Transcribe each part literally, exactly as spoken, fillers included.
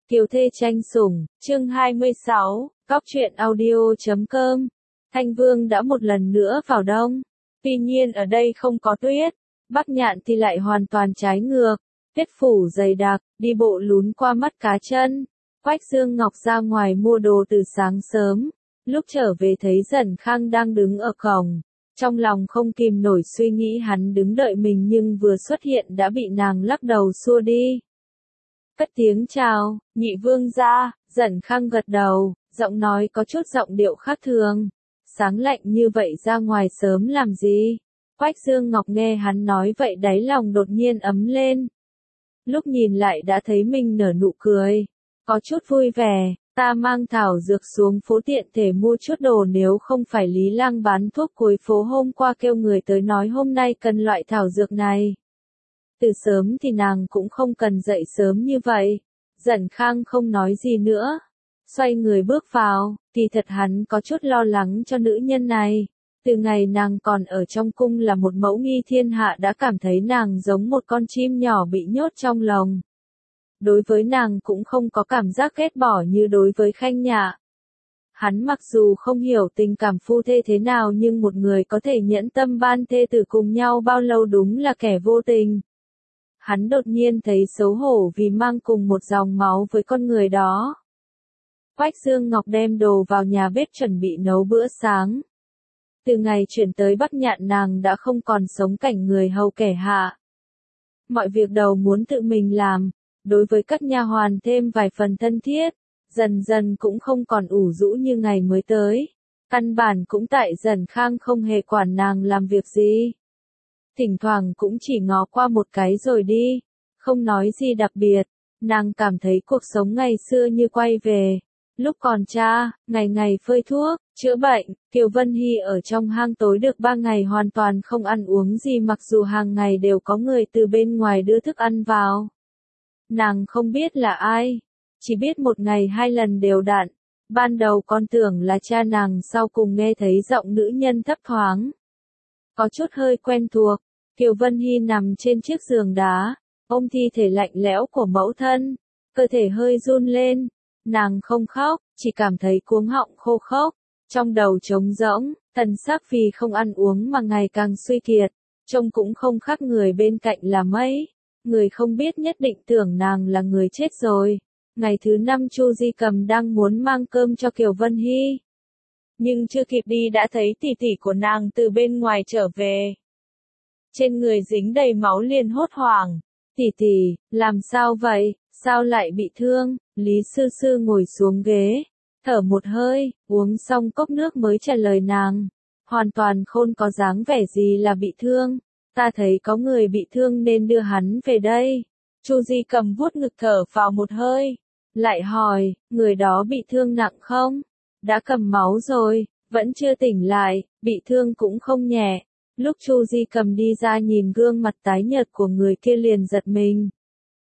Kiều thê tranh sủng, chương hai mươi sáu, góc truyện audio.com. Thanh Vương đã một lần nữa vào đông. Tuy nhiên ở đây không có tuyết. Bắc Nhạn thì lại hoàn toàn trái ngược. Tuyết phủ dày đặc, đi bộ lún qua mắt cá chân. Quách Dương Ngọc ra ngoài mua đồ từ sáng sớm. Lúc trở về thấy Dần Khang đang đứng ở cổng. Trong lòng không kìm nổi suy nghĩ hắn đứng đợi mình nhưng vừa xuất hiện đã bị nàng lắc đầu xua đi. Cất tiếng chào, nhị vương gia. Dần Khang gật đầu, giọng nói có chút giọng điệu khác thường. Sáng lạnh như vậy ra ngoài sớm làm gì? Quách Dương Ngọc nghe hắn nói vậy đáy lòng đột nhiên ấm lên. Lúc nhìn lại đã thấy mình nở nụ cười. Có chút vui vẻ, ta mang thảo dược xuống phố tiện thể mua chút đồ nếu không phải Lý Lang bán thuốc cuối phố hôm qua kêu người tới nói hôm nay cần loại thảo dược này. Từ sớm thì nàng cũng không cần dậy sớm như vậy. Dần Khang không nói gì nữa. Xoay người bước vào, thì thật hắn có chút lo lắng cho nữ nhân này. Từ ngày nàng còn ở trong cung là một mẫu nghi thiên hạ đã cảm thấy nàng giống một con chim nhỏ bị nhốt trong lồng. Đối với nàng cũng không có cảm giác ghét bỏ như đối với Khanh Nhạ. Hắn mặc dù không hiểu tình cảm phu thê thế nào nhưng một người có thể nhẫn tâm ban thê tử cùng nhau bao lâu đúng là kẻ vô tình. Hắn đột nhiên thấy xấu hổ vì mang cùng một dòng máu với con người đó. Quách Dương Ngọc đem đồ vào nhà bếp chuẩn bị nấu bữa sáng. Từ ngày chuyển tới Bắc Nhạn nàng đã không còn sống cảnh người hầu kẻ hạ. Mọi việc đầu muốn tự mình làm, đối với các nha hoàn thêm vài phần thân thiết, dần dần cũng không còn ủ rũ như ngày mới tới. Căn bản cũng tại Dần Khang không hề quản nàng làm việc gì. Thỉnh thoảng cũng chỉ ngó qua một cái rồi đi, không nói gì đặc biệt, nàng cảm thấy cuộc sống ngày xưa như quay về. Lúc còn cha, ngày ngày phơi thuốc, chữa bệnh, Kiều Vân Hy ở trong hang tối được ba ngày hoàn toàn không ăn uống gì mặc dù hàng ngày đều có người từ bên ngoài đưa thức ăn vào. Nàng không biết là ai, chỉ biết một ngày hai lần đều đặn. Ban đầu con tưởng là cha nàng sau cùng nghe thấy giọng nữ nhân thấp thoáng. Có chút hơi quen thuộc, Kiều Vân Hy nằm trên chiếc giường đá, ôm thi thể lạnh lẽo của mẫu thân, cơ thể hơi run lên. Nàng không khóc, chỉ cảm thấy cuống họng khô khốc, trong đầu trống rỗng, thần sắc vì không ăn uống mà ngày càng suy kiệt, trông cũng không khác người bên cạnh là mấy. Người không biết nhất định tưởng nàng là người chết rồi. Ngày thứ năm Chu Di Cầm đang muốn mang cơm cho Kiều Vân Hy. Nhưng chưa kịp đi đã thấy tỷ tỷ của nàng từ bên ngoài trở về. Trên người dính đầy máu liền hốt hoảng. Tỷ tỷ, làm sao vậy, sao lại bị thương? Lý Sư Sư ngồi xuống ghế, thở một hơi, uống xong cốc nước mới trả lời nàng. Hoàn toàn không có dáng vẻ gì là bị thương. Ta thấy có người bị thương nên đưa hắn về đây. Chu Di Cầm vuốt ngực thở vào một hơi. Lại hỏi, người đó bị thương nặng không? Đã cầm máu rồi, vẫn chưa tỉnh lại, bị thương cũng không nhẹ. Lúc Chu Di Cầm đi ra nhìn gương mặt tái nhợt của người kia liền giật mình.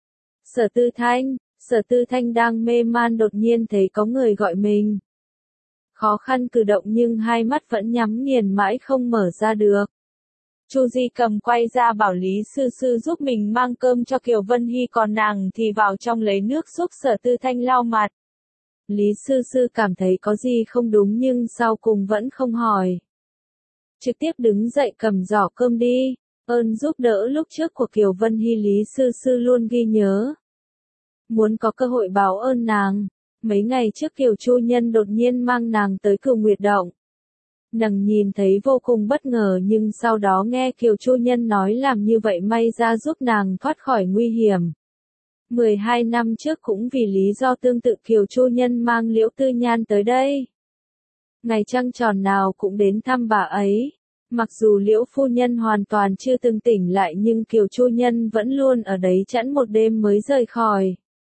Sở Tư Thanh, Sở Tư Thanh đang mê man đột nhiên thấy có người gọi mình. Khó khăn cử động nhưng hai mắt vẫn nhắm nghiền mãi không mở ra được. Chu Di Cầm quay ra bảo Lý Sư Sư giúp mình mang cơm cho Kiều Vân Hy còn nàng thì vào trong lấy nước giúp Sở Tư Thanh lau mặt. Lý Sư Sư cảm thấy có gì không đúng nhưng sau cùng vẫn không hỏi. Trực tiếp đứng dậy cầm giỏ cơm đi, ơn giúp đỡ lúc trước của Kiều Vân Hy Lý Sư Sư luôn ghi nhớ. Muốn có cơ hội báo ơn nàng, mấy ngày trước Kiều Chu Nhân đột nhiên mang nàng tới Cửu Nguyệt Động. Nàng nhìn thấy vô cùng bất ngờ nhưng sau đó nghe Kiều Chu Nhân nói làm như vậy may ra giúp nàng thoát khỏi nguy hiểm. mười hai năm trước cũng vì lý do tương tự Kiều Chu Nhân mang Liễu Tư Nhan tới đây. Ngày trăng tròn nào cũng đến thăm bà ấy. Mặc dù Liễu phu nhân hoàn toàn chưa từng tỉnh lại nhưng Kiều Chu Nhân vẫn luôn ở đấy chẵn một đêm mới rời khỏi.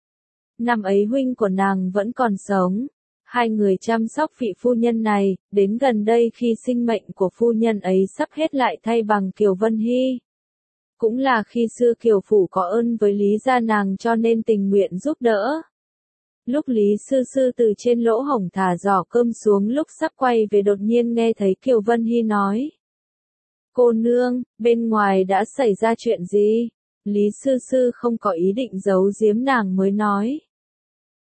Năm ấy huynh của nàng vẫn còn sống. Hai người chăm sóc vị phu nhân này, đến gần đây khi sinh mệnh của phu nhân ấy sắp hết lại thay bằng Kiều Vân Hy. Cũng là khi xưa Kiều Phủ có ơn với Lý gia nàng cho nên tình nguyện giúp đỡ. Lúc Lý Sư Sư từ trên lỗ hổng thả giỏ cơm xuống lúc sắp quay về đột nhiên nghe thấy Kiều Vân Hy nói. Cô nương, bên ngoài đã xảy ra chuyện gì? Lý Sư Sư không có ý định giấu giếm nàng mới nói.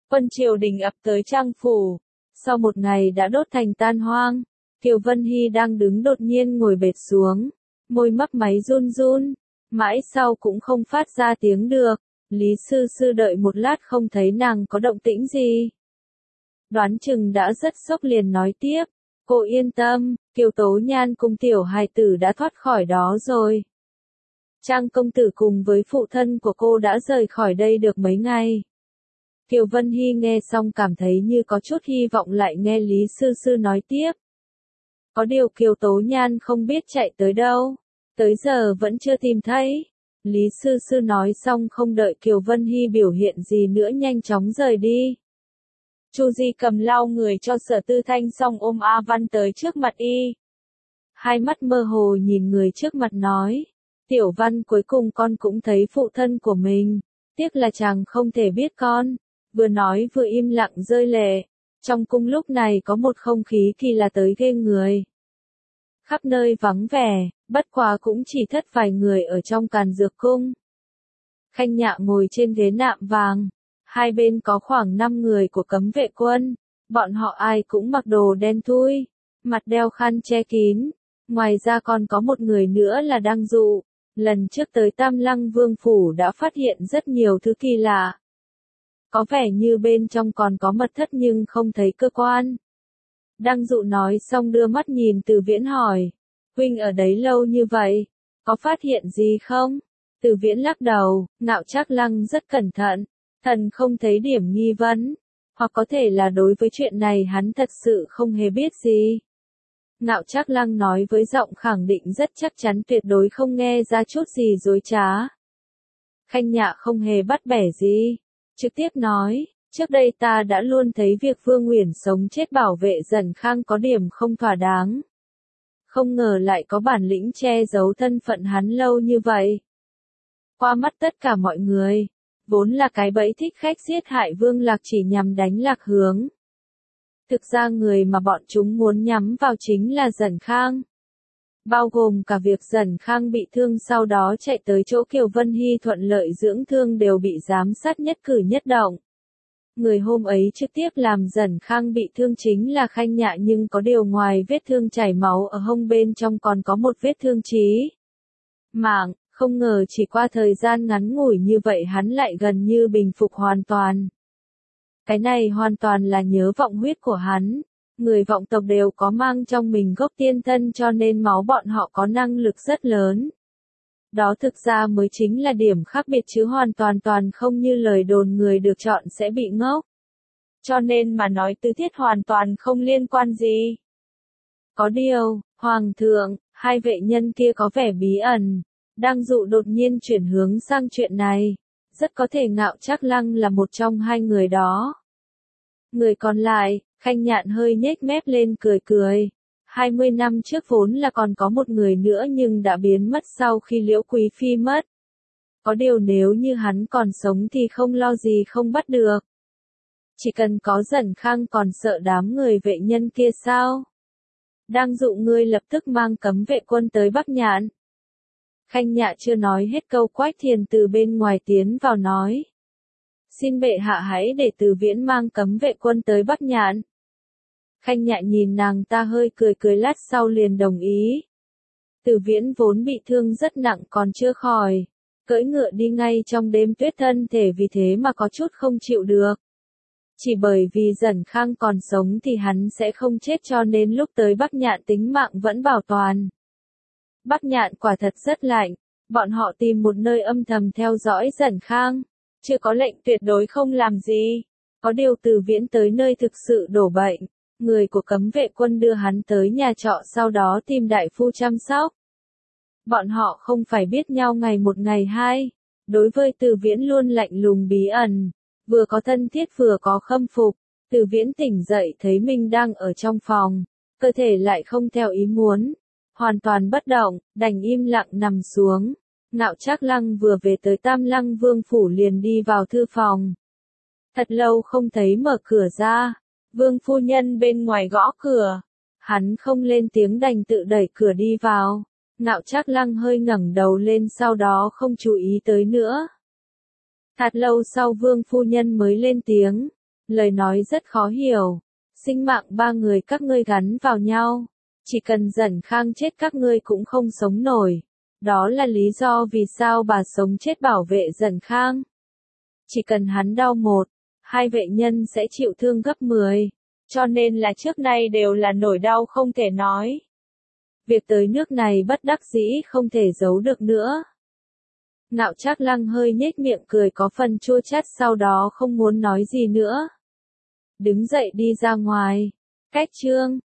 Quân triều đình ập tới Trang phủ. Sau một ngày đã đốt thành tan hoang, Kiều Vân Hy đang đứng đột nhiên ngồi bệt xuống, môi mấp máy run run, mãi sau cũng không phát ra tiếng được. Lý sư sư đợi một lát không thấy nàng có động tĩnh gì. Đoán chừng đã rất sốc liền nói tiếp, cô yên tâm, Kiều Tố Nhan cùng tiểu hài tử đã thoát khỏi đó rồi. Trang công tử cùng với phụ thân của cô đã rời khỏi đây được mấy ngày. Kiều Vân Hy nghe xong cảm thấy như có chút hy vọng lại nghe Lý sư sư nói tiếp. Có điều Kiều Tố Nhan không biết chạy tới đâu, tới giờ vẫn chưa tìm thấy. Lý sư sư nói xong không đợi Kiều Vân Hy biểu hiện gì nữa nhanh chóng rời đi. Chu Di cầm lau người cho Sở Tư Thanh xong ôm A Văn tới trước mặt y. Hai mắt mơ hồ nhìn người trước mặt nói. Tiểu Văn, cuối cùng con cũng thấy phụ thân của mình. Tiếc là chàng không thể biết con. Vừa nói vừa im lặng rơi lệ. Trong cung lúc này có một không khí kỳ lạ tới ghê người. Khắp nơi vắng vẻ, bất quá cũng chỉ thất vài người ở trong Càn Dược cung. Khanh Nhạ ngồi trên ghế nạm vàng, hai bên có khoảng năm người của cấm vệ quân, bọn họ ai cũng mặc đồ đen thui, mặt đeo khăn che kín, ngoài ra còn có một người nữa là Đăng Dụ, lần trước tới Tam Lăng Vương phủ đã phát hiện rất nhiều thứ kỳ lạ. Có vẻ như bên trong còn có mật thất nhưng không thấy cơ quan. Đăng Dụ nói xong đưa mắt nhìn Từ Viễn hỏi, huynh ở đấy lâu như vậy, có phát hiện gì không? Từ Viễn lắc đầu, Ngạo Trác Lăng rất cẩn thận, thần không thấy điểm nghi vấn, hoặc có thể là đối với chuyện này hắn thật sự không hề biết gì. Ngạo Trác Lăng nói với giọng khẳng định rất chắc chắn tuyệt đối không nghe ra chút gì dối trá. Khanh Nhạ không hề bắt bẻ gì, trực tiếp nói, trước đây ta đã luôn thấy việc Vương Uyển sống chết bảo vệ Dần Khang có điểm không thỏa đáng. Không ngờ lại có bản lĩnh che giấu thân phận hắn lâu như vậy. Qua mắt tất cả mọi người, vốn là cái bẫy thích khách giết hại Vương Lạc chỉ nhằm đánh Lạc Hướng. Thực ra người mà bọn chúng muốn nhắm vào chính là Dần Khang. Bao gồm cả việc Dần Khang bị thương sau đó chạy tới chỗ Kiều Vân Hy thuận lợi dưỡng thương đều bị giám sát nhất cử nhất động. Người hôm ấy trực tiếp làm Dần Khang bị thương chính là Khanh Nhạ nhưng có điều ngoài vết thương chảy máu ở hông bên trong còn có một vết thương chí mạng, không ngờ chỉ qua thời gian ngắn ngủi như vậy hắn lại gần như bình phục hoàn toàn. Cái này hoàn toàn là nhớ vọng huyết của hắn, người vọng tộc đều có mang trong mình gốc tiên thân cho nên máu bọn họ có năng lực rất lớn. Đó thực ra mới chính là điểm khác biệt chứ hoàn toàn toàn không như lời đồn người được chọn sẽ bị ngốc. Cho nên mà nói Tư Thiết hoàn toàn không liên quan gì. Có điều, Hoàng thượng, hai vệ nhân kia có vẻ bí ẩn, Đăng Dụ đột nhiên chuyển hướng sang chuyện này, rất có thể Ngạo Trác Lăng là một trong hai người đó. Người còn lại, Khanh Nhạn hơi nhếch mép lên cười cười. hai mươi năm trước vốn là còn có một người nữa nhưng đã biến mất sau khi Liễu Quý Phi mất. Có điều nếu như hắn còn sống thì không lo gì không bắt được. Chỉ cần có Dần Khang còn sợ đám người vệ nhân kia sao? Đang dụ ngươi lập tức mang cấm vệ quân tới Bắc Nhạn. Khanh Nhạ chưa nói hết câu Quách Thiền từ bên ngoài tiến vào nói. Xin bệ hạ hãy để Từ Viễn mang cấm vệ quân tới Bắc Nhạn. Khanh Nhạ nhìn nàng ta hơi cười cười lát sau liền đồng ý. Từ Viễn vốn bị thương rất nặng còn chưa khỏi, cưỡi ngựa đi ngay trong đêm tuyết thân thể vì thế mà có chút không chịu được. Chỉ bởi vì Dần Khang còn sống thì hắn sẽ không chết cho nên lúc tới Bắc Nhạn tính mạng vẫn bảo toàn. Bắc Nhạn quả thật rất lạnh, bọn họ tìm một nơi âm thầm theo dõi Dần Khang, chưa có lệnh tuyệt đối không làm gì. Có điều Từ Viễn tới nơi thực sự đổ bệnh, người của cấm vệ quân đưa hắn tới nhà trọ sau đó tìm đại phu chăm sóc. Bọn họ không phải biết nhau ngày một ngày hai, đối với Từ Viễn luôn lạnh lùng bí ẩn, vừa có thân thiết vừa có khâm phục. Từ Viễn tỉnh dậy thấy mình đang ở trong phòng, cơ thể lại không theo ý muốn, hoàn toàn bất động, đành im lặng nằm xuống. Ngạo Trác Lăng vừa về tới Tam Lăng Vương phủ liền đi vào thư phòng. Thật lâu không thấy mở cửa ra, Vương phu nhân bên ngoài gõ cửa, hắn không lên tiếng đành tự đẩy cửa đi vào. Ngạo Trác Lăng hơi ngẩng đầu lên sau đó không chú ý tới nữa. Thật lâu sau Vương phu nhân mới lên tiếng, Lời nói rất khó hiểu. Sinh mạng ba người các ngươi gắn vào nhau. Chỉ cần Dần Khang chết các ngươi cũng không sống nổi. Đó là lý do vì sao bà sống chết bảo vệ Dần Khang. Chỉ cần hắn đau một, hai vệ nhân sẽ chịu thương gấp mười. Cho nên là trước nay đều là nỗi đau không thể nói. Việc tới nước này bất đắc dĩ không thể giấu được nữa. Ngạo Trác Lăng hơi nhếch miệng cười có phần chua chát, sau đó không muốn nói gì nữa. Đứng dậy đi ra ngoài. Cách chương